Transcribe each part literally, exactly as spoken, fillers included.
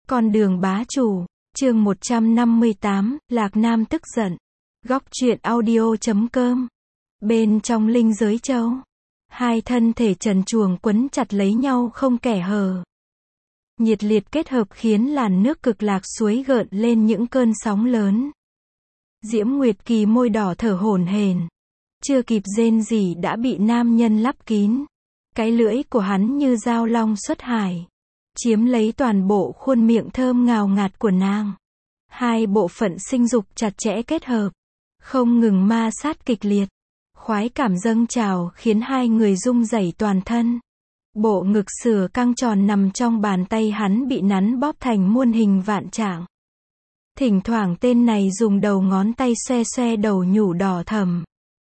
Con đường bá chủ, chương một trăm năm mươi tám, Lạc Nam tức giận. Góc truyện audio chấm com. Bên trong linh giới châu, hai thân thể trần truồng quấn chặt lấy nhau không kẻ hở. Nhiệt liệt kết hợp khiến làn nước cực lạc suối gợn lên những cơn sóng lớn. Diễm Nguyệt Kỳ môi đỏ thở hổn hển, chưa kịp rên rỉ đã bị nam nhân lắp kín. Cái lưỡi của hắn như dao long xuất hải, chiếm lấy toàn bộ khuôn miệng thơm ngào ngạt của nàng. Hai bộ phận sinh dục chặt chẽ kết hợp, không ngừng ma sát kịch liệt. Khoái cảm dâng trào khiến hai người rung rẩy toàn thân. Bộ ngực sữa căng tròn nằm trong bàn tay hắn bị nắn bóp thành muôn hình vạn trạng. Thỉnh thoảng tên này dùng đầu ngón tay xoe xoe đầu nhũ đỏ thẫm,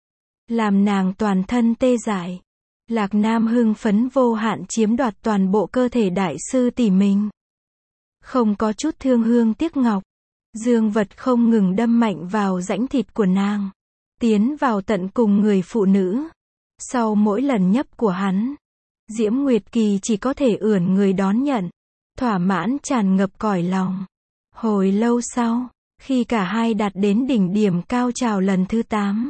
làm nàng toàn thân tê dại. Lạc Nam hưng phấn vô hạn chiếm đoạt toàn bộ cơ thể đại sư tỷ mình. Không có chút thương hương tiếc ngọc, dương vật không ngừng đâm mạnh vào rãnh thịt của nàng, tiến vào tận cùng người phụ nữ. Sau mỗi lần nhấp của hắn, Diễm Nguyệt Kỳ chỉ có thể ưỡn người đón nhận, thỏa mãn tràn ngập cõi lòng. Hồi lâu sau, khi cả hai đạt đến đỉnh điểm cao trào lần thứ tám,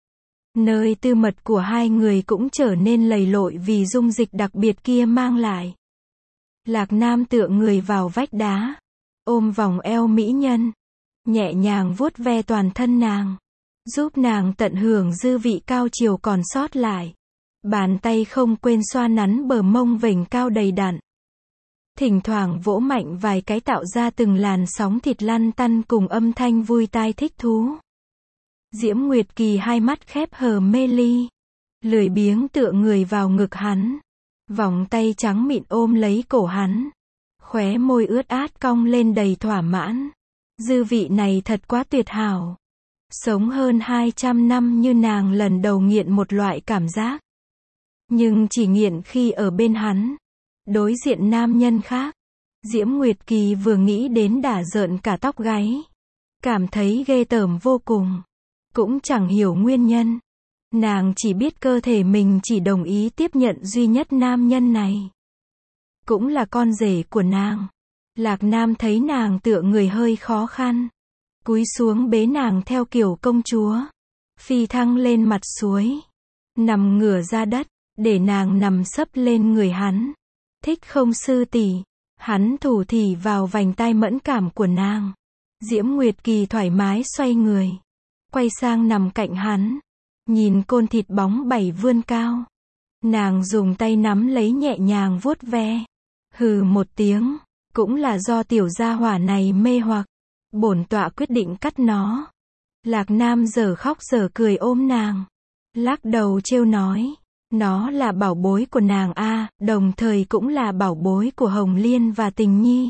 nơi tư mật của hai người cũng trở nên lầy lội vì dung dịch đặc biệt kia mang lại. Lạc Nam tựa người vào vách đá, ôm vòng eo mỹ nhân, nhẹ nhàng vuốt ve toàn thân nàng, giúp nàng tận hưởng dư vị cao chiều còn sót lại. Bàn tay không quên xoa nắn bờ mông vểnh cao đầy đặn, thỉnh thoảng vỗ mạnh vài cái tạo ra từng làn sóng thịt lăn tăn cùng âm thanh vui tai thích thú. Diễm Nguyệt Kỳ hai mắt khép hờ mê ly, lười biếng tựa người vào ngực hắn, vòng tay trắng mịn ôm lấy cổ hắn, khóe môi ướt át cong lên đầy thỏa mãn. Dư vị này thật quá tuyệt hảo. Sống hơn hai trăm năm như nàng lần đầu nghiện một loại cảm giác, nhưng chỉ nghiện khi ở bên hắn, đối diện nam nhân khác. Diễm Nguyệt Kỳ vừa nghĩ đến đã rợn cả tóc gáy, cảm thấy ghê tởm vô cùng. Cũng chẳng hiểu nguyên nhân, nàng chỉ biết cơ thể mình chỉ đồng ý tiếp nhận duy nhất nam nhân này, cũng là con rể của nàng. Lạc Nam thấy nàng tựa người hơi khó khăn, cúi xuống bế nàng theo kiểu công chúa, phi thăng lên mặt suối, nằm ngửa ra đất, để nàng nằm sấp lên người hắn. Thích không sư tỷ? Hắn thủ thỉ vào vành tai mẫn cảm của nàng. Diễm Nguyệt Kỳ thoải mái xoay người, quay sang nằm cạnh hắn, nhìn côn thịt bóng bẩy vươn cao. Nàng dùng tay nắm lấy nhẹ nhàng vuốt ve. Hừ một tiếng, cũng là do tiểu gia hỏa này mê hoặc, bổn tọa quyết định cắt nó. Lạc Nam giờ khóc giờ cười ôm nàng, lắc đầu trêu nói, nó là bảo bối của nàng a, đồng thời cũng là bảo bối của Hồng Liên và Tình Nhi.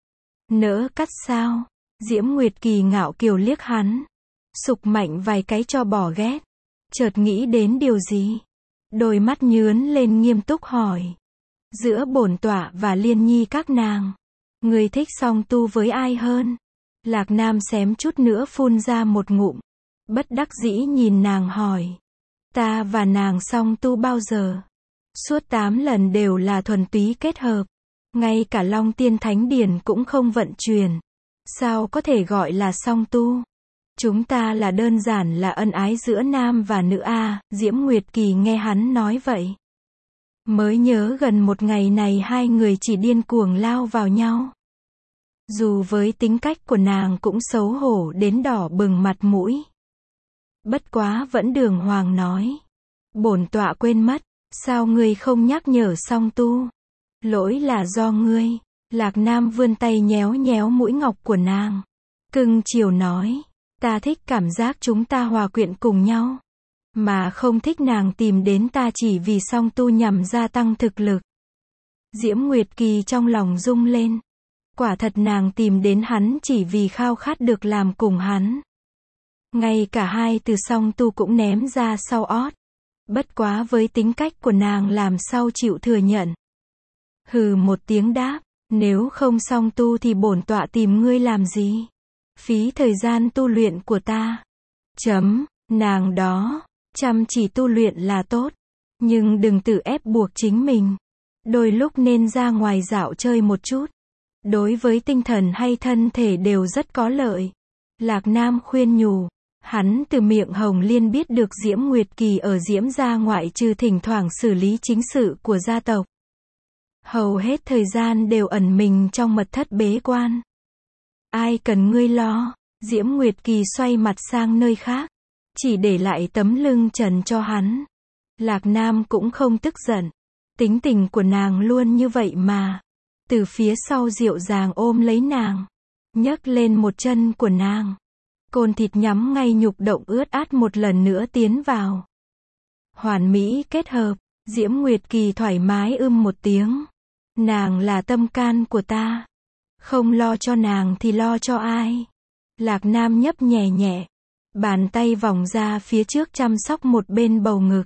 Nỡ cắt sao? Diễm Nguyệt Kỳ ngạo kiều liếc hắn, sục mạnh vài cái cho bỏ ghét. Chợt nghĩ đến điều gì, đôi mắt nhướn lên nghiêm túc hỏi, giữa bổn tọa và Liên Nhi các nàng, người thích song tu với ai hơn? Lạc Nam xém chút nữa phun ra một ngụm, bất đắc dĩ nhìn nàng hỏi, ta và nàng song tu bao giờ? Suốt tám lần đều là thuần túy kết hợp, ngay cả Long Tiên Thánh Điển cũng không vận chuyển, sao có thể gọi là song tu? Chúng ta là đơn giản là ân ái giữa nam và nữ a. Diễm Nguyệt Kỳ nghe hắn nói vậy, mới nhớ gần một ngày này hai người chỉ điên cuồng lao vào nhau. Dù với tính cách của nàng cũng xấu hổ đến đỏ bừng mặt mũi, bất quá vẫn đường hoàng nói, bổn tọa quên mất, sao ngươi không nhắc nhở song tu? Lỗi là do ngươi. Lạc Nam vươn tay nhéo nhéo mũi ngọc của nàng, cưng chiều nói, ta thích cảm giác chúng ta hòa quyện cùng nhau, mà không thích nàng tìm đến ta chỉ vì song tu nhằm gia tăng thực lực. Diễm Nguyệt Kỳ trong lòng rung lên, quả thật nàng tìm đến hắn chỉ vì khao khát được làm cùng hắn. Ngay cả hai từ song tu cũng ném ra sau ót, bất quá với tính cách của nàng làm sao chịu thừa nhận. Hừ một tiếng đáp, nếu không song tu thì bổn tọa tìm ngươi làm gì? Phí thời gian tu luyện của ta. Chấm, nàng đó, chăm chỉ tu luyện là tốt, nhưng đừng tự ép buộc chính mình. Đôi lúc nên ra ngoài dạo chơi một chút. đối với tinh thần hay thân thể đều rất có lợi. Lạc Nam khuyên nhủ, hắn từ miệng Hồng Liên biết được Diễm Nguyệt Kỳ ở Diễm gia ngoại trừ thỉnh thoảng xử lý chính sự của gia tộc, hầu hết thời gian đều ẩn mình trong mật thất bế quan. Ai cần ngươi lo? Diễm Nguyệt Kỳ xoay mặt sang nơi khác, chỉ để lại tấm lưng trần cho hắn. Lạc Nam cũng không tức giận, tính tình của nàng luôn như vậy mà. Từ phía sau dịu dàng ôm lấy nàng, nhấc lên một chân của nàng. Côn thịt nhắm ngay nhục động ướt át một lần nữa tiến vào. Hoàn mỹ kết hợp, Diễm Nguyệt Kỳ thoải mái ưm một tiếng. Nàng là tâm can của ta. Không lo cho nàng thì lo cho ai? Lạc Nam nhấp nhẹ nhẹ, bàn tay vòng ra phía trước chăm sóc một bên bầu ngực.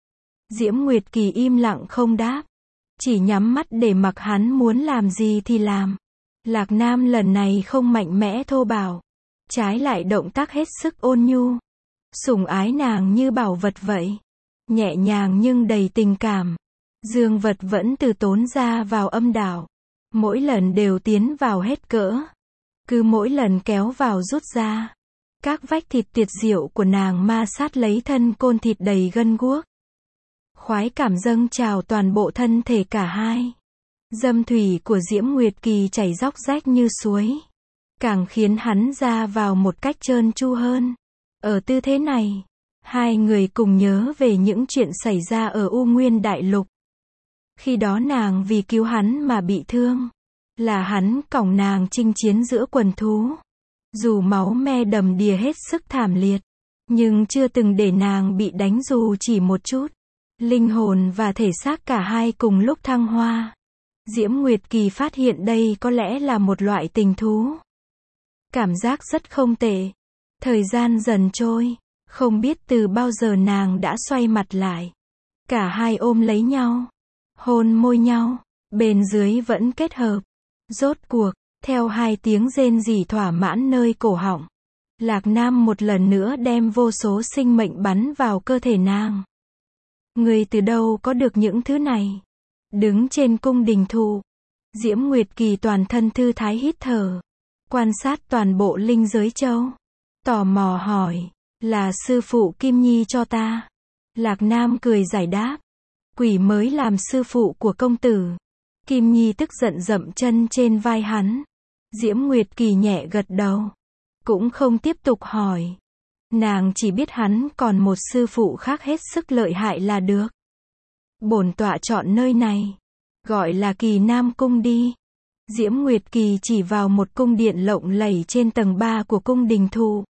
Diễm Nguyệt Kỳ im lặng không đáp, chỉ nhắm mắt để mặc hắn muốn làm gì thì làm. Lạc Nam lần này không mạnh mẽ thô bạo, trái lại động tác hết sức ôn nhu, sủng ái nàng như bảo vật vậy, nhẹ nhàng nhưng đầy tình cảm. Dương vật vẫn từ tốn ra vào âm đạo, mỗi lần đều tiến vào hết cỡ, cứ mỗi lần kéo vào rút ra, các vách thịt tuyệt diệu của nàng ma sát lấy thân côn thịt đầy gân guốc. Khoái cảm dâng trào toàn bộ thân thể cả hai. Dâm thủy của Diễm Nguyệt Kỳ chảy róc rách như suối, càng khiến hắn ra vào một cách trơn tru hơn. Ở tư thế này, hai người cùng nhớ về những chuyện xảy ra ở U Nguyên Đại Lục. Khi đó nàng vì cứu hắn mà bị thương, là hắn cõng nàng chinh chiến giữa quần thú. Dù máu me đầm đìa hết sức thảm liệt, nhưng chưa từng để nàng bị đánh dù chỉ một chút. Linh hồn và thể xác cả hai cùng lúc thăng hoa. Diễm Nguyệt Kỳ phát hiện đây có lẽ là một loại tình thú. Cảm giác rất không tệ. Thời gian dần trôi, không biết từ bao giờ nàng đã xoay mặt lại. Cả hai ôm lấy nhau, hôn môi nhau, bên dưới vẫn kết hợp. Rốt cuộc, theo hai tiếng rên rỉ thỏa mãn nơi cổ họng, Lạc Nam một lần nữa đem vô số sinh mệnh bắn vào cơ thể nàng. Người từ đâu có được những thứ này? Đứng trên cung đình thụ, Diễm Nguyệt Kỳ toàn thân thư thái hít thở, quan sát toàn bộ linh giới châu. Tò mò hỏi, là sư phụ Kim Nhi cho ta. Lạc Nam cười giải đáp, quỷ mới làm sư phụ của công tử. Kim Nhi tức giận dậm chân trên vai hắn. Diễm Nguyệt Kỳ nhẹ gật đầu, cũng không tiếp tục hỏi. Nàng chỉ biết hắn còn một sư phụ khác hết sức lợi hại là được. Bổn tọa chọn nơi này, gọi là Kỳ Nam Cung đi. Diễm Nguyệt Kỳ chỉ vào một cung điện lộng lẫy trên tầng ba của cung đình thụ.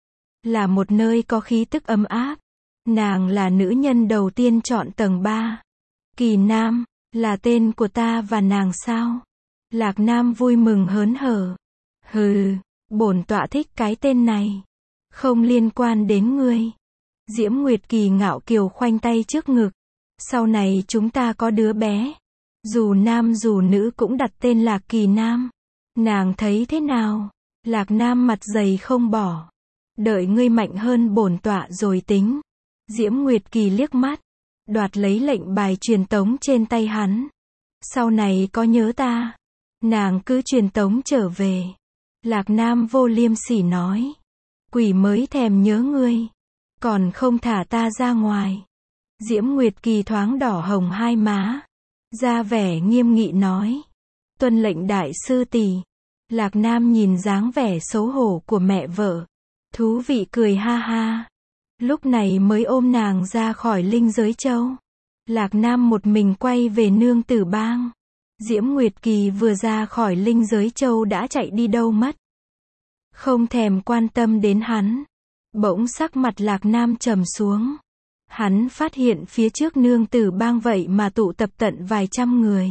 Là một nơi có khí tức ấm áp. Nàng là nữ nhân đầu tiên chọn tầng ba. Kỳ Nam, là tên của ta và nàng sao? Lạc Nam vui mừng hớn hở. Hừ, bổn tọa thích cái tên này. Không liên quan đến ngươi. Diễm Nguyệt Kỳ ngạo kiều khoanh tay trước ngực. Sau này chúng ta có đứa bé, dù nam dù nữ cũng đặt tên là Kỳ Nam. Nàng thấy thế nào? Lạc Nam mặt dày không bỏ. Đợi ngươi mạnh hơn bổn tọa rồi tính. Diễm Nguyệt Kỳ liếc mắt, đoạt lấy lệnh bài truyền tống trên tay hắn. Sau này có nhớ ta, nàng cứ truyền tống trở về. Lạc Nam vô liêm sỉ nói, quỷ mới thèm nhớ ngươi, còn không thả ta ra ngoài. Diễm Nguyệt Kỳ thoáng đỏ hồng hai má, ra vẻ nghiêm nghị nói, tuân lệnh đại sư tỷ. Lạc Nam nhìn dáng vẻ xấu hổ của mẹ vợ, thú vị cười ha ha. Lúc này mới ôm nàng ra khỏi linh giới châu. Lạc Nam một mình quay về nương tử bang. Diễm Nguyệt Kỳ vừa ra khỏi linh giới châu đã chạy đi đâu mất. Không thèm quan tâm đến hắn. Bỗng sắc mặt Lạc Nam trầm xuống. Hắn phát hiện phía trước nương tử bang vậy mà tụ tập tận vài trăm người.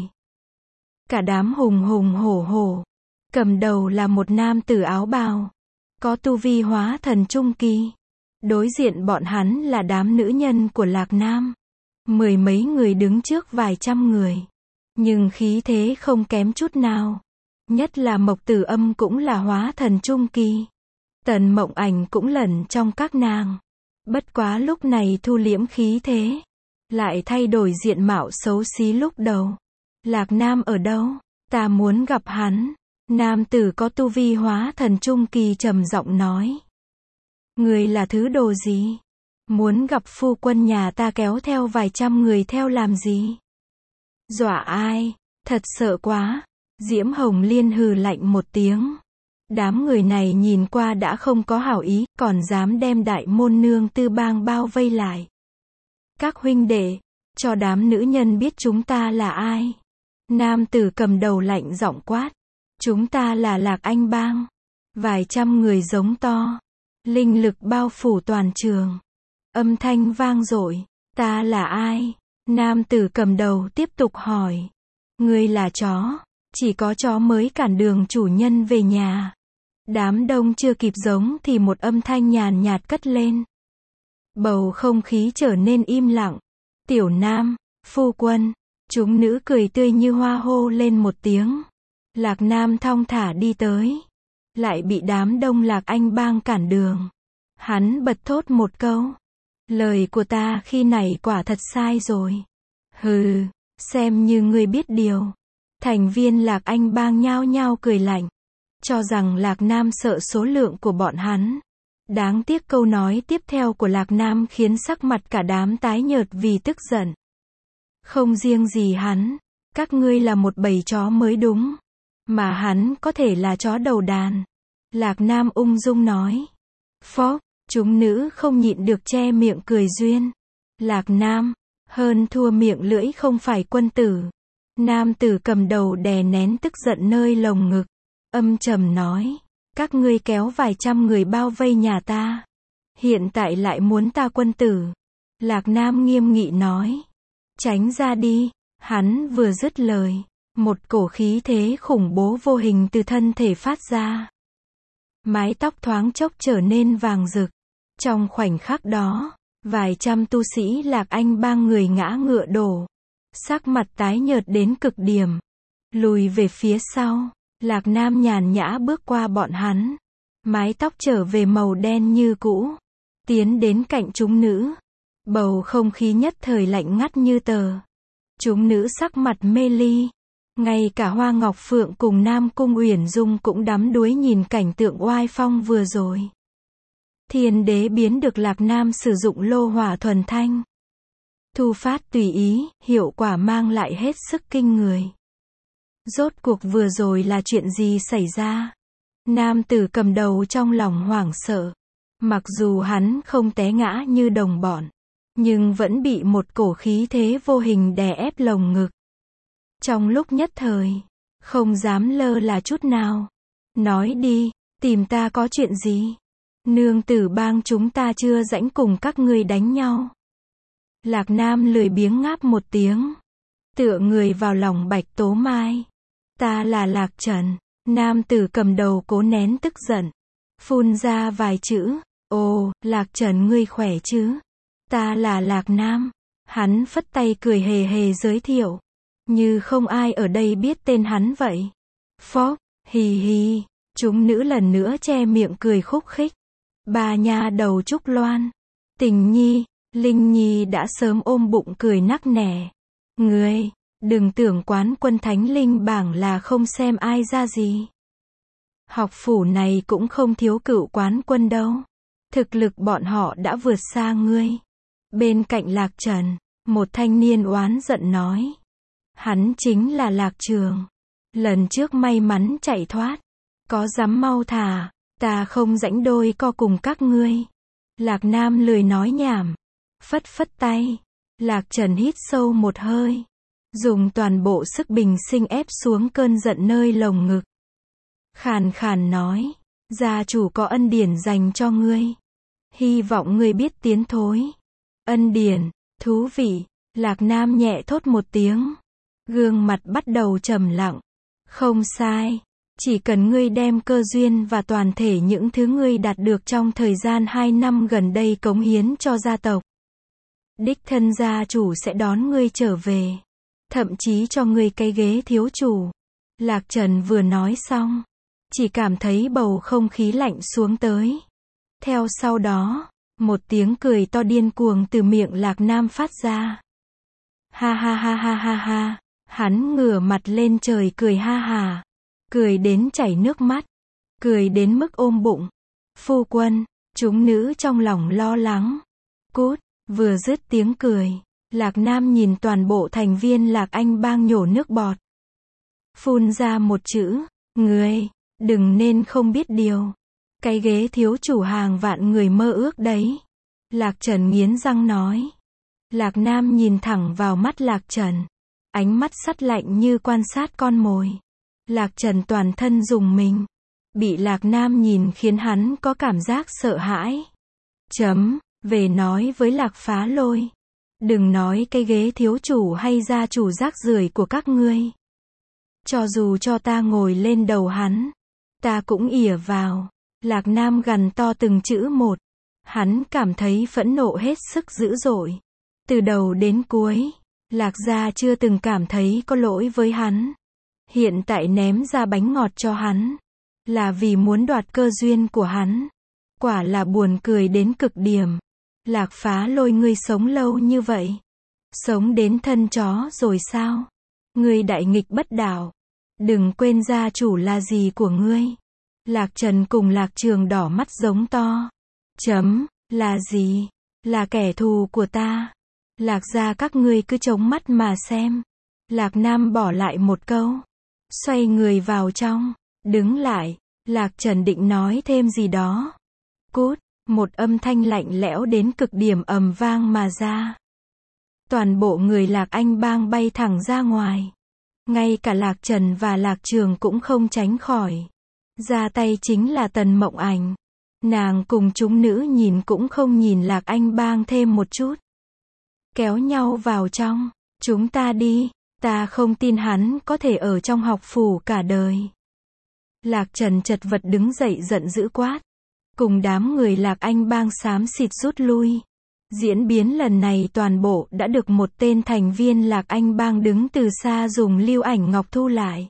Cả đám hùng hùng hổ hổ. Cầm đầu là một nam tử áo bào, có tu vi hóa thần trung kỳ. Đối diện bọn hắn là đám nữ nhân của Lạc Nam. Mười mấy người đứng trước vài trăm người. Nhưng khí thế không kém chút nào. Nhất là Mộc Tử Âm cũng là hóa thần trung kỳ. Tần Mộng Ảnh cũng lẩn trong các nàng. Bất quá lúc này thu liễm khí thế, lại thay đổi diện mạo xấu xí lúc đầu. Lạc Nam ở đâu? Ta muốn gặp hắn. Nam tử có tu vi hóa thần trung kỳ trầm giọng nói. Người là thứ đồ gì? Muốn gặp phu quân nhà ta kéo theo vài trăm người theo làm gì? Dọa ai? Thật sợ quá. Diễm Hồng Liên hừ lạnh một tiếng. Đám người này nhìn qua đã không có hảo ý, còn dám đem đại môn nương tư bang bao vây lại. Các huynh đệ, cho đám nữ nhân biết chúng ta là ai. Nam tử cầm đầu lạnh giọng quát. Chúng ta là Lạc Anh bang. Vài trăm người giống to. Linh lực bao phủ toàn trường. Âm thanh vang dội. Ta là ai? Nam tử cầm đầu tiếp tục hỏi. Ngươi là chó. Chỉ có chó mới cản đường chủ nhân về nhà. Đám đông chưa kịp giống thì một âm thanh nhàn nhạt cất lên. Bầu không khí trở nên im lặng. Tiểu Nam, phu quân. Chúng nữ cười tươi như hoa hô lên một tiếng. Lạc Nam thong thả đi tới. Lại bị đám đông Lạc Anh bang cản đường. Hắn bật thốt một câu. Lời của ta khi này quả thật sai rồi. Hừ, xem như ngươi biết điều. Thành viên Lạc Anh bang nhao nhao cười lạnh. Cho rằng Lạc Nam sợ số lượng của bọn hắn. Đáng tiếc câu nói tiếp theo của Lạc Nam khiến sắc mặt cả đám tái nhợt vì tức giận. Không riêng gì hắn, các ngươi là một bầy chó mới đúng. Mà hắn có thể là chó đầu đàn. Lạc Nam ung dung nói. Phó, chúng nữ không nhịn được che miệng cười duyên. Lạc Nam, hơn thua miệng lưỡi không phải quân tử. Nam tử cầm đầu đè nén tức giận nơi lồng ngực. Âm trầm nói. Các ngươi kéo vài trăm người bao vây nhà ta. Hiện tại lại muốn ta quân tử. Lạc Nam nghiêm nghị nói. Tránh ra đi. Hắn vừa dứt lời. Một cổ khí thế khủng bố vô hình từ thân thể phát ra. Mái tóc thoáng chốc trở nên vàng rực. Trong khoảnh khắc đó, vài trăm tu sĩ Lạc Anh bang người ngã ngựa đổ. Sắc mặt tái nhợt đến cực điểm. Lùi về phía sau, Lạc Nam nhàn nhã bước qua bọn hắn. Mái tóc trở về màu đen như cũ. Tiến đến cạnh chúng nữ. Bầu không khí nhất thời lạnh ngắt như tờ. Chúng nữ sắc mặt mê ly. Ngay cả Hoa Ngọc Phượng cùng Nam Cung Uyển Dung cũng đắm đuối nhìn cảnh tượng oai phong vừa rồi. Thiên đế biến được Lạc Nam sử dụng lô hỏa thuần thanh. Thu phát tùy ý, hiệu quả mang lại hết sức kinh người. Rốt cuộc vừa rồi là chuyện gì xảy ra? Nam tử cầm đầu trong lòng hoảng sợ. Mặc dù hắn không té ngã như đồng bọn, nhưng vẫn bị một cổ khí thế vô hình đè ép lồng ngực. Trong lúc nhất thời, không dám lơ là chút nào. Nói đi, tìm ta có chuyện gì? Nương tử bang chúng ta chưa rãnh cùng các ngươi đánh nhau. Lạc Nam lười biếng ngáp một tiếng. Tựa người vào lòng Bạch Tố Mai. Ta là Lạc Trần. Nam tử cầm đầu cố nén tức giận. Phun ra vài chữ. Ồ, Lạc Trần ngươi khỏe chứ? Ta là Lạc Nam. Hắn phất tay cười hề hề giới thiệu. Như không ai ở đây biết tên hắn vậy. Phó, hì hì. Chúng nữ lần nữa che miệng cười khúc khích. Bà nha đầu Trúc Loan, Tình Nhi, Linh Nhi đã sớm ôm bụng cười nắc nẻ. Ngươi, đừng tưởng quán quân thánh linh bảng là không xem ai ra gì. Học phủ này cũng không thiếu cựu quán quân đâu. Thực lực bọn họ đã vượt xa ngươi. Bên cạnh Lạc Trần, một thanh niên oán giận nói. Hắn chính là Lạc Trường. Lần trước may mắn chạy thoát. Có dám mau thả, ta không rãnh đôi co cùng các ngươi. Lạc Nam lười nói nhảm. Phất phất tay. Lạc Trần hít sâu một hơi. Dùng toàn bộ sức bình sinh ép xuống cơn giận nơi lồng ngực. Khàn khàn nói. Gia chủ có ân điển dành cho ngươi. Hy vọng ngươi biết tiến thối. Ân điển, thú vị. Lạc Nam nhẹ thốt một tiếng. Gương mặt bắt đầu trầm lặng. Không sai. Chỉ cần ngươi đem cơ duyên và toàn thể những thứ ngươi đạt được trong thời gian hai năm gần đây cống hiến cho gia tộc. Đích thân gia chủ sẽ đón ngươi trở về. Thậm chí cho ngươi cái ghế thiếu chủ. Lạc Trần vừa nói xong. Chỉ cảm thấy bầu không khí lạnh xuống tới. Theo sau đó, một tiếng cười to điên cuồng từ miệng Lạc Nam phát ra. Ha ha ha ha ha ha. Hắn ngửa mặt lên trời cười ha ha. cười đến chảy nước mắt, cười đến mức ôm bụng. Phu quân, chúng nữ trong lòng lo lắng. Cút, vừa dứt tiếng cười, Lạc Nam nhìn toàn bộ thành viên Lạc Anh Bang nhổ nước bọt. Phun ra một chữ, ngươi, đừng nên không biết điều. Cái ghế thiếu chủ hàng vạn người mơ ước đấy. Lạc Trần nghiến răng nói. Lạc Nam nhìn thẳng vào mắt Lạc Trần. Ánh mắt sắt lạnh như quan sát con mồi. Lạc Trần toàn thân rùng mình. Bị Lạc Nam nhìn khiến hắn có cảm giác sợ hãi. Chấm, về nói với Lạc Phá Lôi. Đừng nói cái ghế thiếu chủ hay gia chủ rác rưởi của các ngươi. Cho dù cho ta ngồi lên đầu hắn, ta cũng ỉa vào. Lạc Nam gằn to từng chữ một. Hắn cảm thấy phẫn nộ hết sức dữ dội. Từ đầu đến cuối, Lạc gia chưa từng cảm thấy có lỗi với hắn. Hiện tại ném ra bánh ngọt cho hắn, là vì muốn đoạt cơ duyên của hắn. Quả là buồn cười đến cực điểm. Lạc Phá Lôi, ngươi sống lâu như vậy, sống đến thân chó rồi sao? Ngươi đại nghịch bất đạo. Đừng quên gia chủ là gì của ngươi. Lạc Trần cùng Lạc Trường đỏ mắt giống to. Chấm, là gì? Là kẻ thù của ta. Lạc gia các ngươi cứ chống mắt mà xem. Lạc Nam bỏ lại một câu, xoay người vào trong, đứng lại. Lạc Trần định nói thêm gì đó. Cút, một âm thanh lạnh lẽo đến cực điểm ầm vang mà ra. Toàn bộ người Lạc Anh Bang bay thẳng ra ngoài. Ngay cả Lạc Trần và Lạc Trường cũng không tránh khỏi. Ra tay chính là Tần Mộng Ảnh. Nàng cùng chúng nữ nhìn cũng không nhìn Lạc Anh Bang thêm một chút. Kéo nhau vào trong. Chúng ta đi, ta không tin hắn có thể ở trong học phủ cả đời. Lạc Trần chật vật đứng dậy giận dữ quát. Cùng đám người Lạc Anh Bang xám xịt rút lui. Diễn biến lần này toàn bộ đã được một tên thành viên Lạc Anh Bang đứng từ xa dùng lưu ảnh ngọc thu lại.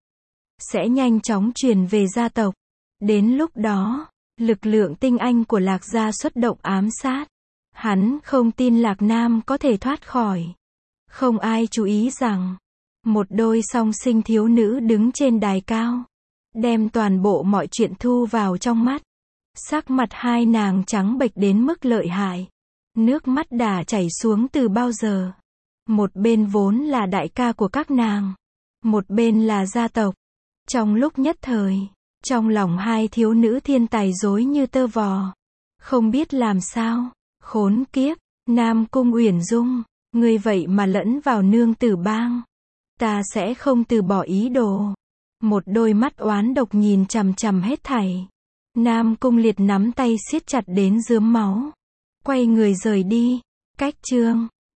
Sẽ nhanh chóng truyền về gia tộc. Đến lúc đó, lực lượng tinh anh của Lạc gia xuất động ám sát. Hắn không tin Lạc Nam có thể thoát khỏi. Không ai chú ý rằng, một đôi song sinh thiếu nữ đứng trên đài cao, đem toàn bộ mọi chuyện thu vào trong mắt. Sắc mặt hai nàng trắng bệch đến mức lợi hại. Nước mắt đã chảy xuống từ bao giờ. Một bên vốn là đại ca của các nàng, một bên là gia tộc. Trong lúc nhất thời, trong lòng hai thiếu nữ thiên tài rối như tơ vò. Không biết làm sao. Khốn kiếp, Nam Cung Uyển Dung, ngươi vậy mà lẫn vào nương tử bang. Ta sẽ không từ bỏ ý đồ. Một đôi mắt oán độc nhìn chằm chằm hết thảy. Nam Cung Liệt nắm tay siết chặt đến rướm máu. Quay người rời đi. Cách chương